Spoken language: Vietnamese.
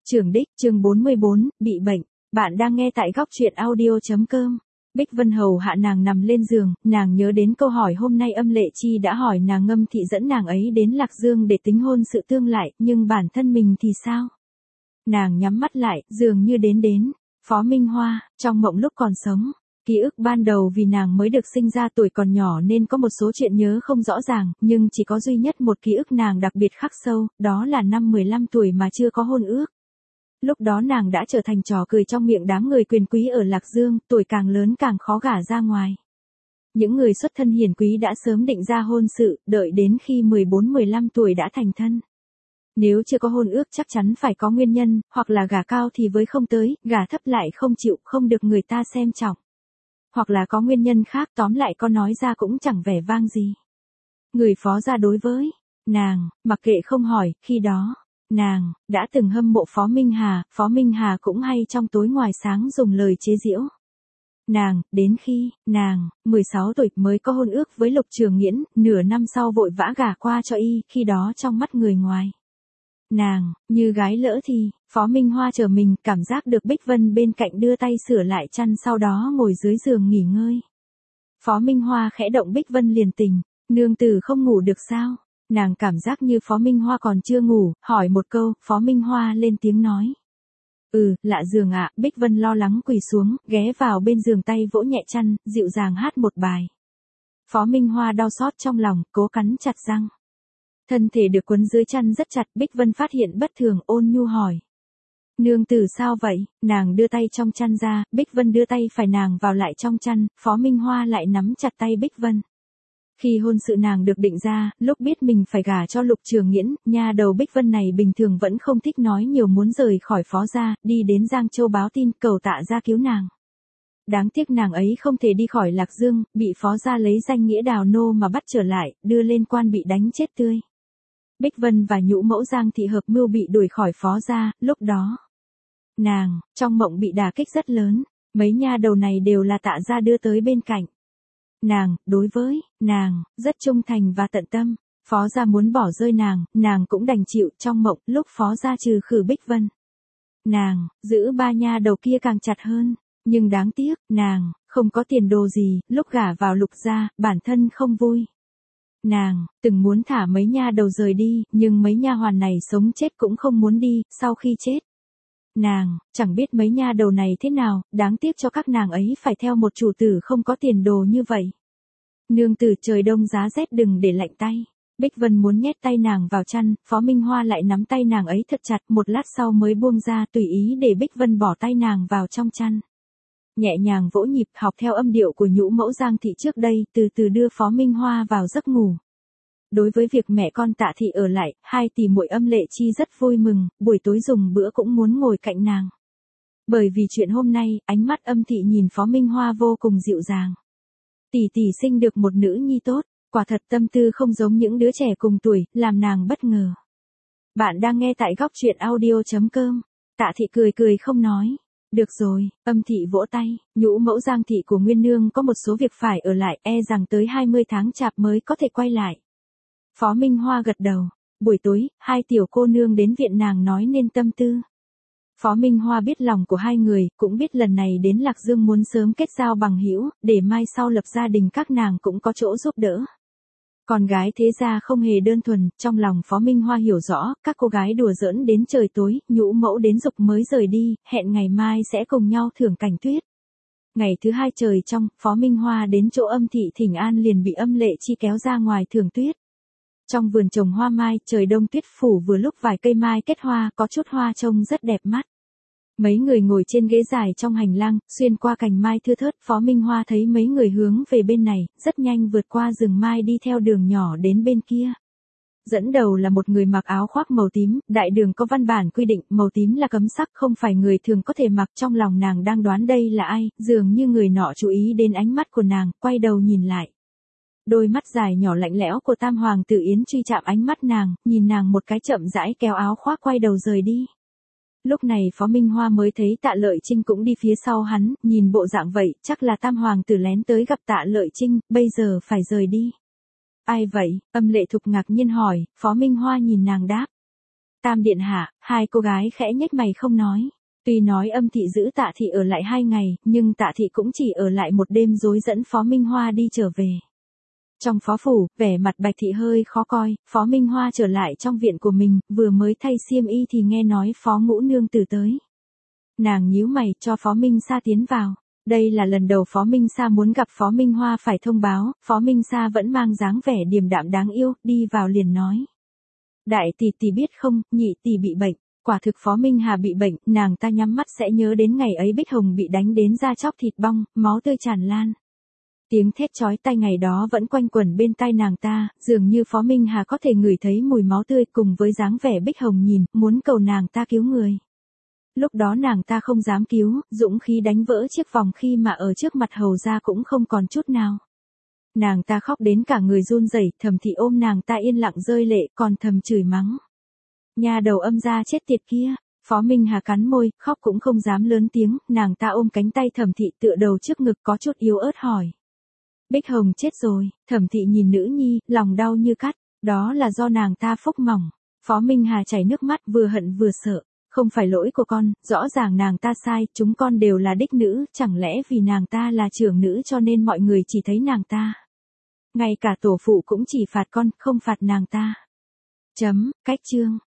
Trưởng đích, chương 44, bị bệnh. Bạn đang nghe tại góc truyện audio.com. Bích Vân hầu hạ nàng nằm lên giường, nàng nhớ đến câu hỏi hôm nay Âm Lệ Chi đã hỏi nàng. Ngâm Thị dẫn nàng ấy đến Lạc Dương để tính hôn sự tương lại, nhưng bản thân mình thì sao? Nàng nhắm mắt lại, dường như đến. Phó Minh Hoa, trong mộng lúc còn sống. Ký ức ban đầu vì nàng mới được sinh ra tuổi còn nhỏ nên có một số chuyện nhớ không rõ ràng, nhưng chỉ có duy nhất một ký ức nàng đặc biệt khắc sâu, đó là năm 15 tuổi mà chưa có hôn ước. Lúc đó nàng đã trở thành trò cười trong miệng đám người quyền quý ở Lạc Dương, tuổi càng lớn càng khó gả ra ngoài. Những người xuất thân hiền quý đã sớm định ra hôn sự, đợi đến khi 14-15 tuổi đã thành thân. Nếu chưa có hôn ước chắc chắn phải có nguyên nhân, hoặc là gả cao thì với không tới, gả thấp lại không chịu, không được người ta xem trọng. Hoặc là có nguyên nhân khác, tóm lại có nói ra cũng chẳng vẻ vang gì. Người Phó gia đối với nàng, mặc kệ không hỏi, khi đó, nàng đã từng hâm mộ Phó Minh Hà cũng hay trong tối ngoài sáng dùng lời chế giễu. Nàng, đến khi, nàng, 16 tuổi mới có hôn ước với Lục Trường Nghiễn, nửa năm sau vội vã gả qua cho y, khi đó trong mắt người ngoài. Nàng, như gái lỡ thì, Phó Minh Hoa chờ mình, cảm giác được Bích Vân bên cạnh đưa tay sửa lại chăn sau đó ngồi dưới giường nghỉ ngơi. Phó Minh Hoa khẽ động Bích Vân liền tỉnh, nương tử không ngủ được sao? Nàng cảm giác như Phó Minh Hoa còn chưa ngủ, hỏi một câu, Phó Minh Hoa lên tiếng nói. Lạ giường ạ, Bích Vân lo lắng quỳ xuống, ghé vào bên giường tay vỗ nhẹ chăn, dịu dàng hát một bài. Phó Minh Hoa đau xót trong lòng, cố cắn chặt răng. Thân thể được quấn dưới chăn rất chặt, Bích Vân phát hiện bất thường, ôn nhu hỏi. Nương tử sao vậy? Nàng đưa tay trong chăn ra, Bích Vân đưa tay phải nàng vào lại trong chăn, Phó Minh Hoa lại nắm chặt tay Bích Vân. Khi hôn sự nàng được định ra, lúc biết mình phải gả cho Lục Trường Nghiễn, nha đầu Bích Vân này bình thường vẫn không thích nói nhiều, muốn rời khỏi Phó gia, đi đến Giang Châu báo tin cầu Tạ gia cứu nàng. Đáng tiếc nàng ấy không thể đi khỏi Lạc Dương, bị Phó gia lấy danh nghĩa đào nô mà bắt trở lại, đưa lên quan bị đánh chết tươi. Bích Vân và nhũ mẫu Giang Thị hợp mưu bị đuổi khỏi Phó gia, lúc đó. Nàng, trong mộng bị đả kích rất lớn, mấy nha đầu này đều là Tạ gia đưa tới bên cạnh. Nàng, đối với nàng, rất trung thành và tận tâm, Phó gia muốn bỏ rơi nàng cũng đành chịu. Trong mộng, lúc Phó gia trừ khử Bích Vân, nàng, giữ ba nha đầu kia càng chặt hơn, nhưng đáng tiếc, nàng, không có tiền đồ gì, lúc gả vào Lục gia, bản thân không vui. Nàng, từng muốn thả mấy nha đầu rời đi, nhưng mấy nha hoàn này sống chết cũng không muốn đi, sau khi chết. Nàng, chẳng biết mấy nha đầu này thế nào, đáng tiếc cho các nàng ấy phải theo một chủ tử không có tiền đồ như vậy. Nương tử, trời đông giá rét đừng để lạnh tay. Bích Vân muốn nhét tay nàng vào chăn, Phó Minh Hoa lại nắm tay nàng ấy thật chặt, một lát sau mới buông ra, tùy ý để Bích Vân bỏ tay nàng vào trong chăn. Nhẹ nhàng vỗ nhịp, học theo âm điệu của nhũ mẫu Giang Thị trước đây, từ từ đưa Phó Minh Hoa vào giấc ngủ. Đối với việc mẹ con Tạ Thị ở lại, hai tỷ muội Âm Lệ Chi rất vui mừng, buổi tối dùng bữa cũng muốn ngồi cạnh nàng. Bởi vì chuyện hôm nay, ánh mắt Âm Thị nhìn Phó Minh Hoa vô cùng dịu dàng. Tỷ tỷ sinh được một nữ nhi tốt, quả thật tâm tư không giống những đứa trẻ cùng tuổi, làm nàng bất ngờ. Bạn đang nghe tại góc truyện audio.com. Tạ Thị cười không nói. Được rồi, Âm Thị vỗ tay, nhũ mẫu Giang Thị của Nguyên Nương có một số việc phải ở lại, e rằng tới 20 tháng chạp mới có thể quay lại. Phó Minh Hoa gật đầu. Buổi tối, hai tiểu cô nương đến viện nàng nói nên tâm tư. Phó Minh Hoa biết lòng của hai người, cũng biết lần này đến Lạc Dương muốn sớm kết giao bằng hữu, để mai sau lập gia đình các nàng cũng có chỗ giúp đỡ. Con gái thế gia không hề đơn thuần, trong lòng Phó Minh Hoa hiểu rõ, các cô gái đùa giỡn đến trời tối, nhũ mẫu đến giục mới rời đi, hẹn ngày mai sẽ cùng nhau thưởng cảnh tuyết. Ngày thứ hai trời trong, Phó Minh Hoa đến chỗ Âm Thị thỉnh an liền bị Âm Lệ Chi kéo ra ngoài thưởng tuyết. Trong vườn trồng hoa mai, trời đông tuyết phủ, vừa lúc vài cây mai kết hoa, có chút hoa trông rất đẹp mắt. Mấy người ngồi trên ghế dài trong hành lang, xuyên qua cành mai thưa thớt, Phó Minh Hoa thấy mấy người hướng về bên này, rất nhanh vượt qua rừng mai đi theo đường nhỏ đến bên kia. Dẫn đầu là một người mặc áo khoác màu tím, đại đường có văn bản quy định, màu tím là cấm sắc, không phải người thường có thể mặc. Trong lòng nàng đang đoán đây là ai, dường như người nọ chú ý đến ánh mắt của nàng, quay đầu nhìn lại. Đôi mắt dài nhỏ lạnh lẽo của Tam Hoàng tử Yến Truy chạm ánh mắt nàng, nhìn nàng một cái chậm rãi kéo áo khoác quay đầu rời đi. Lúc này Phó Minh Hoa mới thấy Tạ Lợi Trinh cũng đi phía sau hắn, nhìn bộ dạng vậy, chắc là Tam Hoàng tử lén tới gặp Tạ Lợi Trinh, bây giờ phải rời đi. Ai vậy? Âm Lệ Thục ngạc nhiên hỏi, Phó Minh Hoa nhìn nàng đáp. Tam điện hạ, hai cô gái khẽ nhếch mày không nói. Tuy nói Âm thị giữ Tạ thị ở lại 2 ngày, nhưng Tạ thị cũng chỉ ở lại một đêm rồi dẫn Phó Minh Hoa đi trở về. Trong phó phủ, vẻ mặt Bạch thị hơi khó coi, Phó Minh Hoa trở lại trong viện của mình, vừa mới thay xiêm y thì nghe nói Phó Ngũ nương tử tới. Nàng nhíu mày cho Phó Minh Sa tiến vào. Đây là lần đầu Phó Minh Sa muốn gặp Phó Minh Hoa phải thông báo, Phó Minh Sa vẫn mang dáng vẻ điềm đạm đáng yêu, đi vào liền nói. Đại tỷ tỷ biết không, nhị tỷ bị bệnh. Quả thực Phó Minh Hà bị bệnh, nàng ta nhắm mắt sẽ nhớ đến ngày ấy Bích Hồng bị đánh đến da chóc thịt bong, máu tươi tràn lan. Tiếng thét chói tai ngày đó vẫn quanh quẩn bên tai nàng ta, dường như Phó Minh Hà có thể ngửi thấy mùi máu tươi cùng với dáng vẻ Bích Hồng nhìn, muốn cầu nàng ta cứu người. Lúc đó nàng ta không dám cứu, dũng khí đánh vỡ chiếc vòng khi mà ở trước mặt hầu ra cũng không còn chút nào. Nàng ta khóc đến cả người run rẩy, Thẩm thị ôm nàng ta yên lặng rơi lệ, còn thầm chửi mắng. Nhà đầu Âm gia chết tiệt kia. Phó Minh Hà cắn môi, khóc cũng không dám lớn tiếng, nàng ta ôm cánh tay Thẩm thị tựa đầu trước ngực có chút yếu ớt hỏi. Bích Hồng chết rồi. Thẩm thị nhìn nữ nhi, lòng đau như cắt, đó là do nàng ta phúc mỏng. Phó Minh Hà chảy nước mắt vừa hận vừa sợ. Không phải lỗi của con, rõ ràng nàng ta sai, chúng con đều là đích nữ, chẳng lẽ vì nàng ta là trưởng nữ cho nên mọi người chỉ thấy nàng ta. Ngay cả tổ phụ cũng chỉ phạt con, không phạt nàng ta. Cách chương.